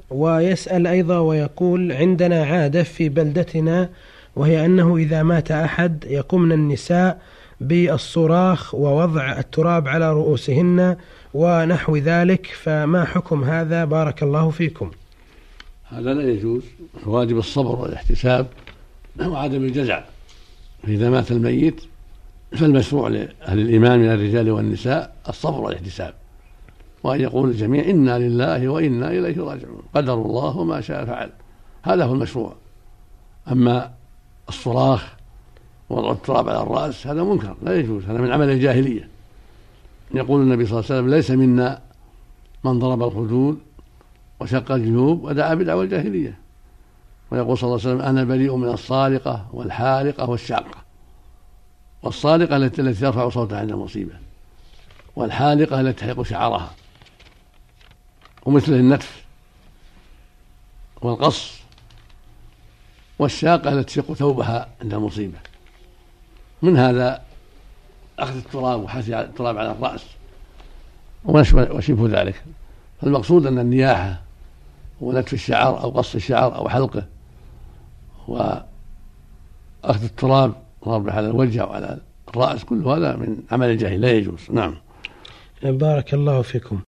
ويسأل أيضا ويقول: عندنا عادة في بلدتنا، وهي أنه إذا مات أحد يقومن النساء بالصراخ ووضع التراب على رؤوسهن ونحو ذلك، فما حكم هذا بارك الله فيكم؟ هذا لا يجوز، واجب الصبر والاحتساب وعدم الجزع. إذا مات الميت فالمشروع لأهل الإيمان من الرجال والنساء الصبر والاحتساب، وأن يقول الجميع: إنا لله وإنا إليه راجعون، قدر الله وما شاء فعل. هذا هو المشروع. أما الصراخ ووضع التراب على الرأس هذا منكر لا يجوز، هذا من عمل الجاهلية. يقول النبي صلى الله عليه وسلم: ليس منا من ضرب الخدود وشق الجيوب ودعا بدعوى الجاهلية. ويقول صلى الله عليه وسلم: أنا بريء من الصارقة والحالقة والشاقة. والصارقة التي ترفع صوتها عند المصيبة، والحالقة التي تحلق شعرها، ومثل النتف والقص، والشاقة التي تشق ثوبها عند المصيبة. من هذا أخذ التراب وحث التراب على الرأس وشبه ذلك. فالمقصود أن النياحة ونتف الشعر أو قص الشعر أو حلقه وأخذ التراب ضربه على الوجه وعلى الرأس كل هذا من عمل الجاهل لا يجوز. نعم. بارك الله فيكم.